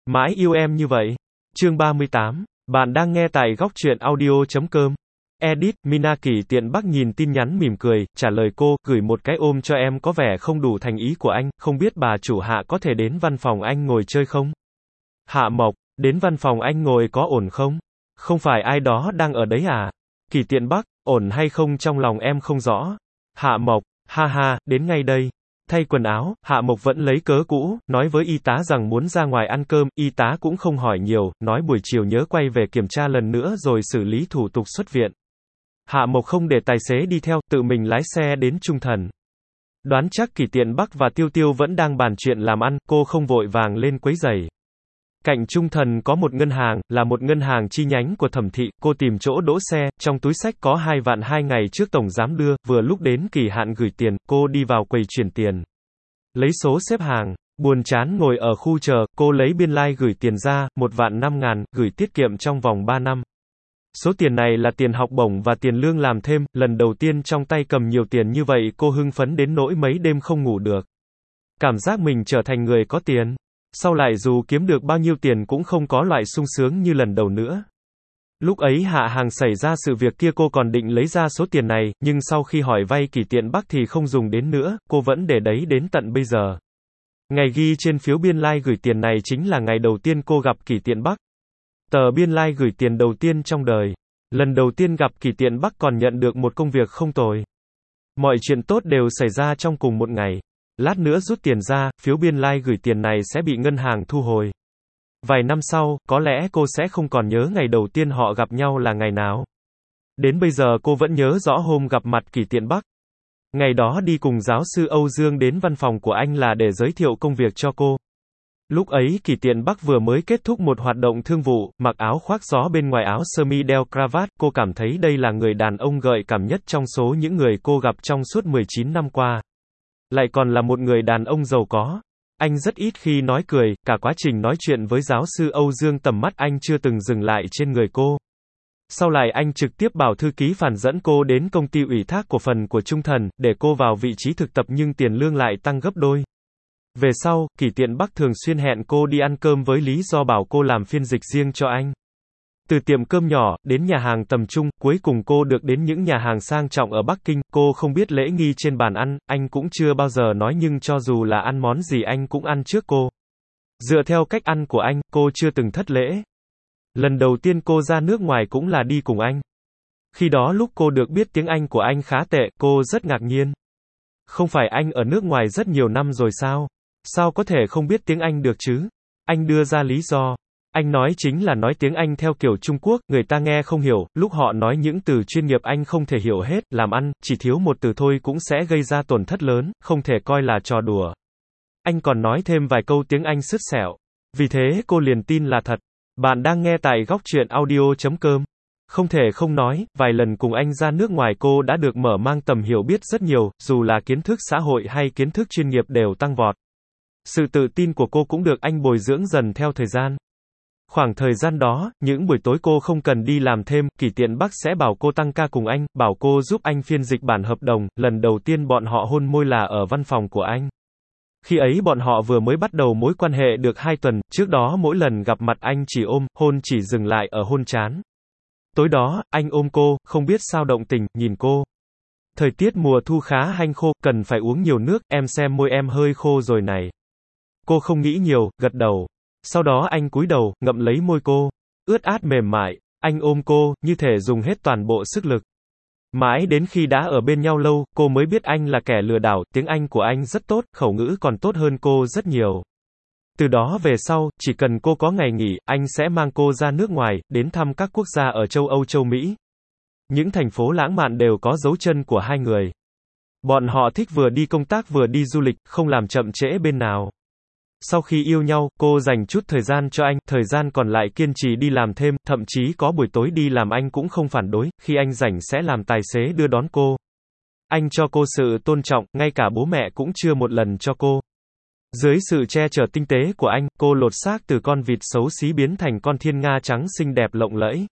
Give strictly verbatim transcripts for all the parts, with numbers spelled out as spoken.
Mãi yêu em như vậy. Chương ba mươi tám. Bạn đang nghe tại góc truyện audio chấm com. Edit, Mina Kỳ Tiện Bắc nhìn tin nhắn mỉm cười, trả lời cô, gửi một cái ôm cho em có vẻ không đủ thành ý của anh, không biết bà chủ Hạ có thể đến văn phòng anh ngồi chơi không? Hạ Mộc, đến văn phòng anh ngồi có ổn không? Không phải ai đó đang ở đấy à? Kỳ Tiện Bắc, ổn hay không trong lòng em không rõ. Hạ Mộc, ha ha, đến ngay đây. Thay quần áo, Hạ Mộc vẫn lấy cớ cũ, nói với y tá rằng muốn ra ngoài ăn cơm, y tá cũng không hỏi nhiều, nói buổi chiều nhớ quay về kiểm tra lần nữa rồi xử lý thủ tục xuất viện. Hạ Mộc không để tài xế đi theo, tự mình lái xe đến Trung Thần. Đoán chắc Kỳ Tiện Bắc và Tiêu Tiêu vẫn đang bàn chuyện làm ăn, cô không vội vàng lên quấy rầy. Cạnh Trung Thần có một ngân hàng, là một ngân hàng chi nhánh của Thẩm Thị, cô tìm chỗ đỗ xe, trong túi xách có hai vạn hai ngày trước tổng giám đưa, vừa lúc đến kỳ hạn gửi tiền, cô đi vào quầy chuyển tiền. Lấy số xếp hàng, buồn chán ngồi ở khu chờ, cô lấy biên lai like gửi tiền ra, một vạn năm ngàn, gửi tiết kiệm trong vòng ba năm. Số tiền này là tiền học bổng và tiền lương làm thêm, lần đầu tiên trong tay cầm nhiều tiền như vậy cô hưng phấn đến nỗi mấy đêm không ngủ được. Cảm giác mình trở thành người có tiền. Sau lại dù kiếm được bao nhiêu tiền cũng không có loại sung sướng như lần đầu nữa. Lúc ấy Hạ Hàng xảy ra sự việc kia cô còn định lấy ra số tiền này, nhưng sau khi hỏi vay Kỳ Tiện Bắc thì không dùng đến nữa, cô vẫn để đấy đến tận bây giờ. Ngày ghi trên phiếu biên lai like gửi tiền này chính là ngày đầu tiên cô gặp Kỳ Tiện Bắc. Tờ biên lai like gửi tiền đầu tiên trong đời. Lần đầu tiên gặp Kỳ Tiện Bắc còn nhận được một công việc không tồi. Mọi chuyện tốt đều xảy ra trong cùng một ngày. Lát nữa rút tiền ra, phiếu biên lai like gửi tiền này sẽ bị ngân hàng thu hồi. Vài năm sau, có lẽ cô sẽ không còn nhớ ngày đầu tiên họ gặp nhau là ngày nào. Đến bây giờ cô vẫn nhớ rõ hôm gặp mặt Kỳ Tiện Bắc. Ngày đó đi cùng giáo sư Âu Dương đến văn phòng của anh là để giới thiệu công việc cho cô. Lúc ấy Kỳ Tiện Bắc vừa mới kết thúc một hoạt động thương vụ, mặc áo khoác gió bên ngoài áo sơ mi đeo cravat, cô cảm thấy đây là người đàn ông gợi cảm nhất trong số những người cô gặp trong suốt mười chín năm qua. Lại còn là một người đàn ông giàu có. Anh rất ít khi nói cười, cả quá trình nói chuyện với giáo sư Âu Dương tầm mắt anh chưa từng dừng lại trên người cô. Sau lại anh trực tiếp bảo thư ký Phản dẫn cô đến công ty ủy thác cổ phần của Trung Thần, để cô vào vị trí thực tập nhưng tiền lương lại tăng gấp đôi. Về sau, Kỳ Tiện Bắc thường xuyên hẹn cô đi ăn cơm với lý do bảo cô làm phiên dịch riêng cho anh. Từ tiệm cơm nhỏ, đến nhà hàng tầm trung, cuối cùng cô được đến những nhà hàng sang trọng ở Bắc Kinh, cô không biết lễ nghi trên bàn ăn, anh cũng chưa bao giờ nói nhưng cho dù là ăn món gì anh cũng ăn trước cô. Dựa theo cách ăn của anh, cô chưa từng thất lễ. Lần đầu tiên cô ra nước ngoài cũng là đi cùng anh. Khi đó lúc cô được biết tiếng Anh của anh khá tệ, cô rất ngạc nhiên. Không phải anh ở nước ngoài rất nhiều năm rồi sao? Sao có thể không biết tiếng Anh được chứ? Anh đưa ra lý do. Anh nói chính là nói tiếng Anh theo kiểu Trung Quốc, người ta nghe không hiểu, lúc họ nói những từ chuyên nghiệp anh không thể hiểu hết, làm ăn, chỉ thiếu một từ thôi cũng sẽ gây ra tổn thất lớn, không thể coi là trò đùa. Anh còn nói thêm vài câu tiếng Anh sứt sẹo. Vì thế cô liền tin là thật. Bạn đang nghe tại góc truyện audio chấm com. Không thể không nói, vài lần cùng anh ra nước ngoài cô đã được mở mang tầm hiểu biết rất nhiều, dù là kiến thức xã hội hay kiến thức chuyên nghiệp đều tăng vọt. Sự tự tin của cô cũng được anh bồi dưỡng dần theo thời gian. Khoảng thời gian đó, những buổi tối cô không cần đi làm thêm, Kỳ Tiện Bắc sẽ bảo cô tăng ca cùng anh, bảo cô giúp anh phiên dịch bản hợp đồng, lần đầu tiên bọn họ hôn môi là ở văn phòng của anh. Khi ấy bọn họ vừa mới bắt đầu mối quan hệ được hai tuần, trước đó mỗi lần gặp mặt anh chỉ ôm, hôn chỉ dừng lại ở hôn trán. Tối đó, anh ôm cô, không biết sao động tình, nhìn cô. Thời tiết mùa thu khá hanh khô, cần phải uống nhiều nước, em xem môi em hơi khô rồi này. Cô không nghĩ nhiều, gật đầu. Sau đó anh cúi đầu, ngậm lấy môi cô. Ướt át mềm mại. Anh ôm cô, như thể dùng hết toàn bộ sức lực. Mãi đến khi đã ở bên nhau lâu, cô mới biết anh là kẻ lừa đảo, tiếng Anh của anh rất tốt, khẩu ngữ còn tốt hơn cô rất nhiều. Từ đó về sau, chỉ cần cô có ngày nghỉ, anh sẽ mang cô ra nước ngoài, đến thăm các quốc gia ở châu Âu châu Mỹ. Những thành phố lãng mạn đều có dấu chân của hai người. Bọn họ thích vừa đi công tác vừa đi du lịch, không làm chậm trễ bên nào. Sau khi yêu nhau, cô dành chút thời gian cho anh, thời gian còn lại kiên trì đi làm thêm, thậm chí có buổi tối đi làm anh cũng không phản đối, khi anh rảnh sẽ làm tài xế đưa đón cô. Anh cho cô sự tôn trọng, ngay cả bố mẹ cũng chưa một lần cho cô. Dưới sự che chở tinh tế của anh, cô lột xác từ con vịt xấu xí biến thành con thiên nga trắng xinh đẹp lộng lẫy.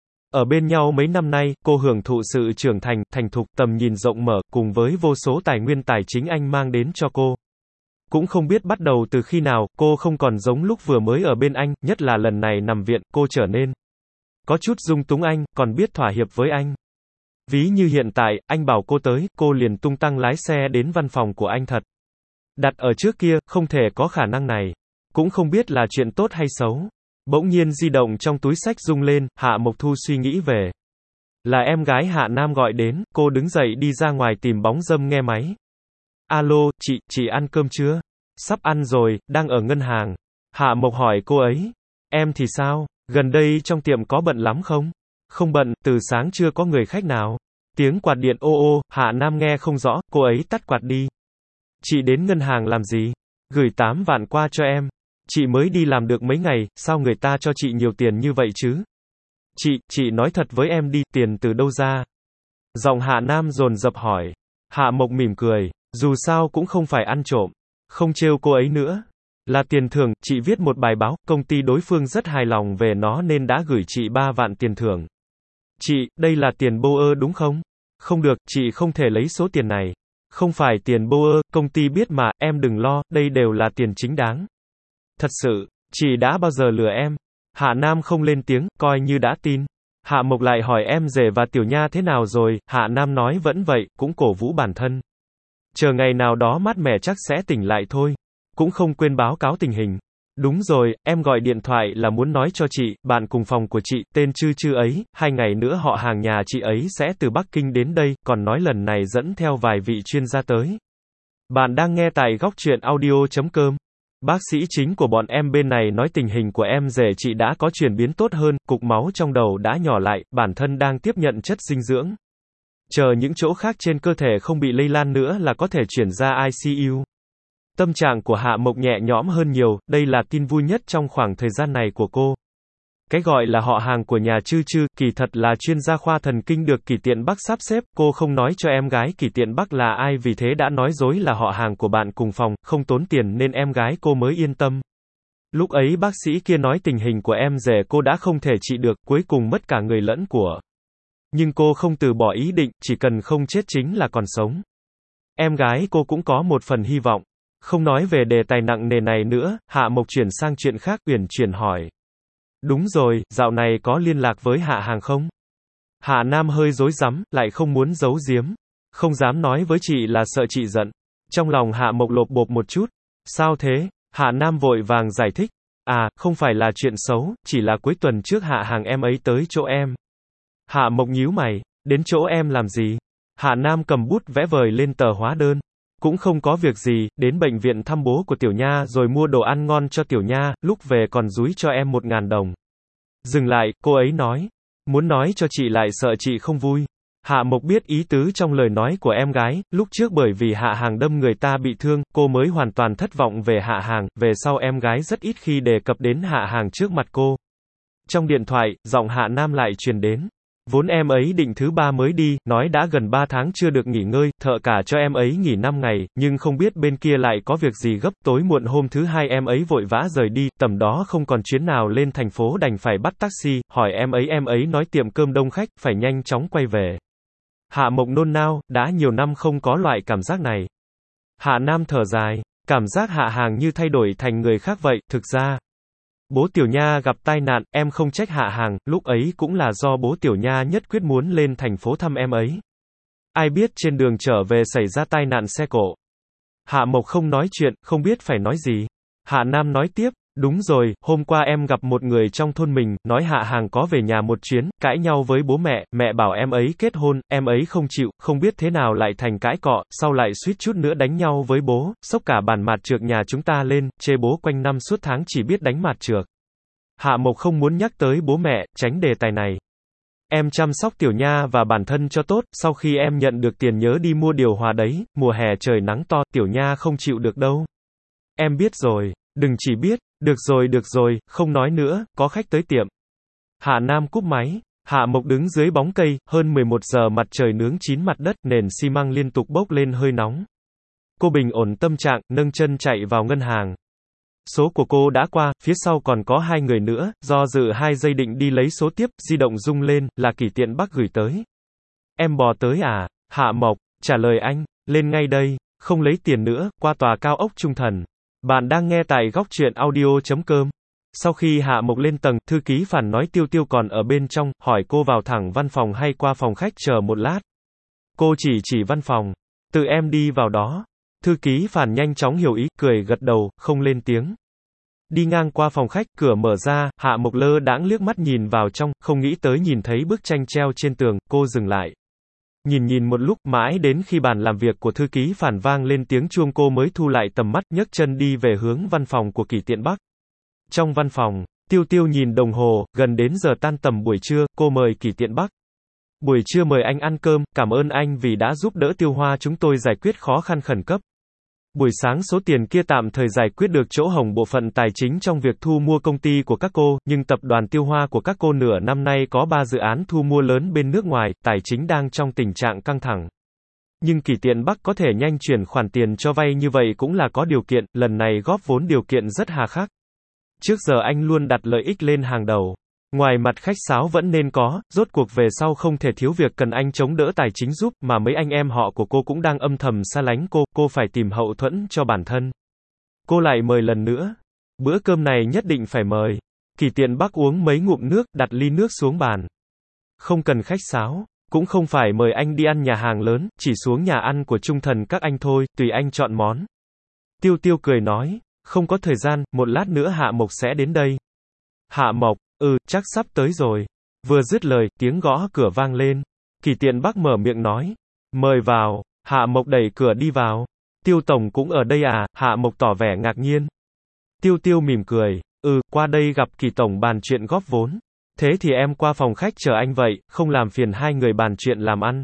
Ở bên nhau mấy năm nay, cô hưởng thụ sự trưởng thành, thành thục, tầm nhìn rộng mở, cùng với vô số tài nguyên tài chính anh mang đến cho cô. Cũng không biết bắt đầu từ khi nào, cô không còn giống lúc vừa mới ở bên anh, nhất là lần này nằm viện, cô trở nên có chút dung túng anh, còn biết thỏa hiệp với anh. Ví như hiện tại, anh bảo cô tới, cô liền tung tăng lái xe đến văn phòng của anh thật. Đặt ở trước kia, không thể có khả năng này. Cũng không biết là chuyện tốt hay xấu. Bỗng nhiên di động trong túi xách rung lên, Hạ Mộc Thu suy nghĩ về. Là em gái Hạ Nam gọi đến, cô đứng dậy đi ra ngoài tìm bóng dâm nghe máy. Alo, chị, chị ăn cơm chưa? Sắp ăn rồi, đang ở ngân hàng. Hạ Mộc hỏi cô ấy. Em thì sao? Gần đây trong tiệm có bận lắm không? Không bận, từ sáng chưa có người khách nào. Tiếng quạt điện ô ô, Hạ Nam nghe không rõ, cô ấy tắt quạt đi. Chị đến ngân hàng làm gì? Gửi tám vạn qua cho em. Chị mới đi làm được mấy ngày, sao người ta cho chị nhiều tiền như vậy chứ? Chị, chị nói thật với em đi, tiền từ đâu ra? Giọng Hạ Nam dồn dập hỏi. Hạ Mộc mỉm cười, dù sao cũng không phải ăn trộm. Không trêu cô ấy nữa. Là tiền thưởng, chị viết một bài báo, công ty đối phương rất hài lòng về nó nên đã gửi chị ba vạn tiền thưởng. Chị, đây là tiền bô ơ đúng không? Không được, chị không thể lấy số tiền này. Không phải tiền bô ơ, công ty biết mà, em đừng lo, đây đều là tiền chính đáng. Thật sự, chị đã bao giờ lừa em? Hạ Nam không lên tiếng, coi như đã tin. Hạ Mộc lại hỏi em rể và Tiểu Nha thế nào rồi, Hạ Nam nói vẫn vậy, cũng cổ vũ bản thân. Chờ ngày nào đó mát mẻ chắc sẽ tỉnh lại thôi. Cũng không quên báo cáo tình hình. Đúng rồi, em gọi điện thoại là muốn nói cho chị, bạn cùng phòng của chị, tên Chư Chư ấy, hai ngày nữa họ hàng nhà chị ấy sẽ từ Bắc Kinh đến đây, còn nói lần này dẫn theo vài vị chuyên gia tới. Bạn đang nghe tại góc truyện audio chấm com. Bác sĩ chính của bọn em bên này nói tình hình của em rể chị đã có chuyển biến tốt hơn, cục máu trong đầu đã nhỏ lại, bản thân đang tiếp nhận chất dinh dưỡng. Chờ những chỗ khác trên cơ thể không bị lây lan nữa là có thể chuyển ra i xê u. Tâm trạng của Hạ Mộc nhẹ nhõm hơn nhiều, đây là tin vui nhất trong khoảng thời gian này của cô. Cái gọi là họ hàng của nhà Chư Chư, kỳ thật là chuyên gia khoa thần kinh được Kỷ Tiện Bắc sắp xếp, cô không nói cho em gái Kỷ Tiện Bắc là ai vì thế đã nói dối là họ hàng của bạn cùng phòng, không tốn tiền nên em gái cô mới yên tâm. Lúc ấy bác sĩ kia nói tình hình của em rể cô đã không thể trị được, cuối cùng mất cả người lẫn của. Nhưng cô không từ bỏ ý định, chỉ cần không chết chính là còn sống. Em gái cô cũng có một phần hy vọng. Không nói về đề tài nặng nề này nữa, Hạ Mộc chuyển sang chuyện khác, uyển chuyển hỏi. Đúng rồi, dạo này có liên lạc với Hạ hàng không? Hạ Nam hơi rối rắm, lại không muốn giấu giếm. Không dám nói với chị là sợ chị giận. Trong lòng Hạ Mộc lộp bộp một chút. Sao thế? Hạ Nam vội vàng giải thích. À, không phải là chuyện xấu, chỉ là cuối tuần trước Hạ hàng em ấy tới chỗ em. Hạ Mộc nhíu mày, đến chỗ em làm gì? Hạ Nam cầm bút vẽ vời lên tờ hóa đơn. Cũng không có việc gì, đến bệnh viện thăm bố của Tiểu Nha rồi mua đồ ăn ngon cho Tiểu Nha, lúc về còn dúi cho em một ngàn đồng. Dừng lại, cô ấy nói. Muốn nói cho chị lại sợ chị không vui. Hạ Mộc biết ý tứ trong lời nói của em gái, lúc trước bởi vì Hạ hàng đâm người ta bị thương, cô mới hoàn toàn thất vọng về Hạ hàng, về sau em gái rất ít khi đề cập đến Hạ hàng trước mặt cô. Trong điện thoại, giọng Hạ Nam lại truyền đến. Vốn em ấy định thứ ba mới đi, nói đã gần ba tháng chưa được nghỉ ngơi, thợ cả cho em ấy nghỉ năm ngày, nhưng không biết bên kia lại có việc gì gấp, tối muộn hôm thứ hai em ấy vội vã rời đi, tầm đó không còn chuyến nào lên thành phố đành phải bắt taxi, hỏi em ấy em ấy nói tiệm cơm đông khách, phải nhanh chóng quay về. Hạ Mộc nôn nao, đã nhiều năm không có loại cảm giác này. Hạ Nam thở dài, cảm giác Hạ hàng như thay đổi thành người khác vậy, thực ra. Bố Tiểu Nha gặp tai nạn, em không trách Hạ hàng, lúc ấy cũng là do bố Tiểu Nha nhất quyết muốn lên thành phố thăm em ấy. Ai biết trên đường trở về xảy ra tai nạn xe cộ. Hạ Mộc không nói chuyện, không biết phải nói gì. Hạ Nam nói tiếp, đúng rồi, hôm qua em gặp một người trong thôn mình, nói Hạ hàng có về nhà một chuyến, cãi nhau với bố mẹ, mẹ bảo em ấy kết hôn, em ấy không chịu, không biết thế nào lại thành cãi cọ, sau lại suýt chút nữa đánh nhau với bố, xốc cả bàn mạt trược nhà chúng ta lên, chê bố quanh năm suốt tháng chỉ biết đánh mạt trược. Hạ Mộc không muốn nhắc tới bố mẹ, tránh đề tài này. Em chăm sóc Tiểu Nha và bản thân cho tốt, sau khi em nhận được tiền nhớ đi mua điều hòa đấy, mùa hè trời nắng to, Tiểu Nha không chịu được đâu. Em biết rồi, đừng chỉ biết, được rồi được rồi, không nói nữa, có khách tới tiệm. Hạ Nam cúp máy, Hạ Mộc đứng dưới bóng cây, hơn mười một giờ mặt trời nướng chín mặt đất, nền xi măng liên tục bốc lên hơi nóng. Cô bình ổn tâm trạng, nâng chân chạy vào ngân hàng. Số của cô đã qua, phía sau còn có hai người nữa, do dự hai giây định đi lấy số tiếp, di động rung lên, là Kỷ Tiện Bắc gửi tới. Em bò tới à? Hạ Mộc, trả lời anh, lên ngay đây. Không lấy tiền nữa, qua tòa cao ốc Trung Thần. Bạn đang nghe tại góc truyện audio.com. Sau khi Hạ Mộc lên tầng, thư ký Phản nói Tiêu Tiêu còn ở bên trong, hỏi cô vào thẳng văn phòng hay qua phòng khách chờ một lát. Cô chỉ chỉ văn phòng. Tự em đi vào đó. Thư ký Phản nhanh chóng hiểu ý, cười gật đầu, không lên tiếng. Đi ngang qua phòng khách, cửa mở ra, Hạ Mộc lơ đãng liếc mắt nhìn vào trong, không nghĩ tới nhìn thấy bức tranh treo trên tường, cô dừng lại. Nhìn nhìn một lúc, mãi đến khi bàn làm việc của thư ký Phản vang lên tiếng chuông cô mới thu lại tầm mắt, nhấc chân đi về hướng văn phòng của Kỷ Tiện Bắc. Trong văn phòng, Tiêu Tiêu nhìn đồng hồ, gần đến giờ tan tầm buổi trưa, cô mời Kỷ Tiện Bắc. Buổi trưa mời anh ăn cơm, cảm ơn anh vì đã giúp đỡ Tiêu Hoa chúng tôi giải quyết khó khăn khẩn cấp. Buổi sáng số tiền kia tạm thời giải quyết được chỗ hổng bộ phận tài chính trong việc thu mua công ty của các cô, nhưng tập đoàn Tiêu Hoa của các cô nửa năm nay có ba dự án thu mua lớn bên nước ngoài, tài chính đang trong tình trạng căng thẳng. Nhưng Kỷ Tiện Bắc có thể nhanh chuyển khoản tiền cho vay như vậy cũng là có điều kiện, lần này góp vốn điều kiện rất hà khắc. Trước giờ anh luôn đặt lợi ích lên hàng đầu. Ngoài mặt khách sáo vẫn nên có, rốt cuộc về sau không thể thiếu việc cần anh chống đỡ tài chính giúp, mà mấy anh em họ của cô cũng đang âm thầm xa lánh cô, cô phải tìm hậu thuẫn cho bản thân. Cô lại mời lần nữa. Bữa cơm này nhất định phải mời. Kỷ Tiện Bắc uống mấy ngụm nước, đặt ly nước xuống bàn. Không cần khách sáo, cũng không phải mời anh đi ăn nhà hàng lớn, chỉ xuống nhà ăn của Trung Thần các anh thôi, tùy anh chọn món. Tiêu Tiêu cười nói, không có thời gian, một lát nữa Hạ Mộc sẽ đến đây. Hạ Mộc, ừ, chắc sắp tới rồi. Vừa dứt lời, tiếng gõ cửa vang lên. Kỷ Tiện Bắc mở miệng nói, mời vào. Hạ Mộc đẩy cửa đi vào. Tiêu tổng cũng ở đây à? Hạ Mộc tỏ vẻ ngạc nhiên. Tiêu Tiêu mỉm cười, ừ, qua đây gặp Kỷ tổng bàn chuyện góp vốn. Thế thì em qua phòng khách chờ anh vậy, không làm phiền hai người bàn chuyện làm ăn.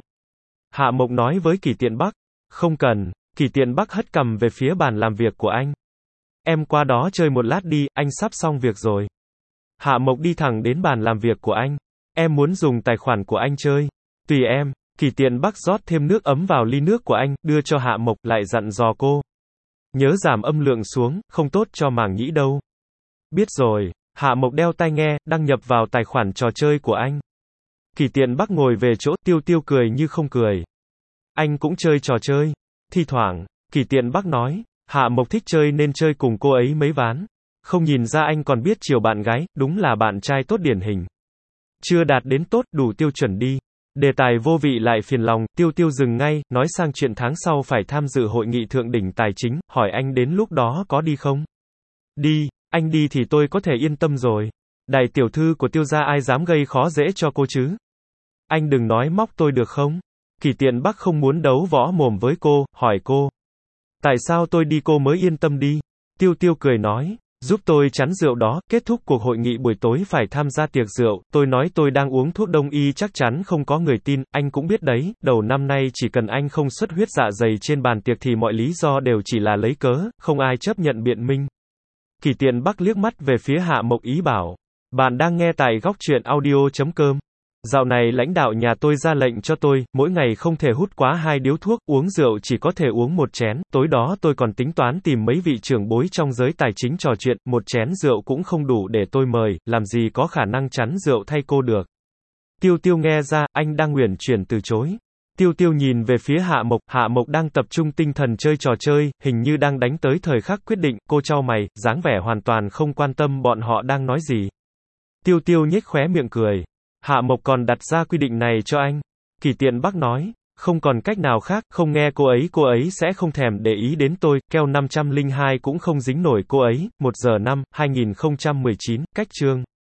Hạ Mộc nói với Kỷ Tiện Bắc, không cần. Kỷ Tiện Bắc hất cằm về phía bàn làm việc của anh. Em qua đó chơi một lát đi, anh sắp xong việc rồi. Hạ Mộc đi thẳng đến bàn làm việc của anh. Em muốn dùng tài khoản của anh chơi. Tùy em. Kỷ Tiện Bắc rót thêm nước ấm vào ly nước của anh, đưa cho Hạ Mộc, lại dặn dò cô. Nhớ giảm âm lượng xuống, không tốt cho màng nhĩ đâu. Biết rồi. Hạ Mộc đeo tai nghe, đăng nhập vào tài khoản trò chơi của anh. Kỷ Tiện Bắc ngồi về chỗ, Tiêu Tiêu cười như không cười. Anh cũng chơi trò chơi. Thi thoảng, Kỷ Tiện Bắc nói. Hạ Mộc thích chơi nên chơi cùng cô ấy mấy ván. Không nhìn ra anh còn biết chiều bạn gái, đúng là bạn trai tốt điển hình. Chưa đạt đến tốt, đủ tiêu chuẩn đi. Đề tài vô vị lại phiền lòng, Tiêu Tiêu dừng ngay, nói sang chuyện tháng sau phải tham dự hội nghị thượng đỉnh tài chính, hỏi anh đến lúc đó có đi không? Đi, anh đi thì tôi có thể yên tâm rồi. Đại tiểu thư của Tiêu gia ai dám gây khó dễ cho cô chứ? Anh đừng nói móc tôi được không? Kỷ Tiện Bắc không muốn đấu võ mồm với cô, hỏi cô. Tại sao tôi đi cô mới yên tâm đi? Tiêu Tiêu cười nói. Giúp tôi chắn rượu đó, kết thúc cuộc hội nghị buổi tối phải tham gia tiệc rượu, tôi nói tôi đang uống thuốc đông y chắc chắn không có người tin, anh cũng biết đấy, đầu năm nay chỉ cần anh không xuất huyết dạ dày trên bàn tiệc thì mọi lý do đều chỉ là lấy cớ, không ai chấp nhận biện minh. Kỷ Tiện Bắc liếc mắt về phía Hạ Mộc ý bảo, bạn đang nghe tại góc truyện audio.com. Dạo này lãnh đạo nhà tôi ra lệnh cho tôi, mỗi ngày không thể hút quá hai điếu thuốc, uống rượu chỉ có thể uống một chén, tối đó tôi còn tính toán tìm mấy vị trưởng bối trong giới tài chính trò chuyện, một chén rượu cũng không đủ để tôi mời, làm gì có khả năng chắn rượu thay cô được. Tiêu Tiêu nghe ra, anh đang uyển chuyển từ chối. Tiêu Tiêu nhìn về phía Hạ Mộc, Hạ Mộc đang tập trung tinh thần chơi trò chơi, hình như đang đánh tới thời khắc quyết định, cô chau mày, dáng vẻ hoàn toàn không quan tâm bọn họ đang nói gì. Tiêu Tiêu nhếch khóe miệng cười. Hạ Mộc còn đặt ra quy định này cho anh. Kỷ Tiện Bắc nói, không còn cách nào khác, không nghe cô ấy cô ấy sẽ không thèm để ý đến tôi, keo năm trăm lẻ hai cũng không dính nổi cô ấy, một giờ năm, hai nghìn không trăm mười chín, cách chương.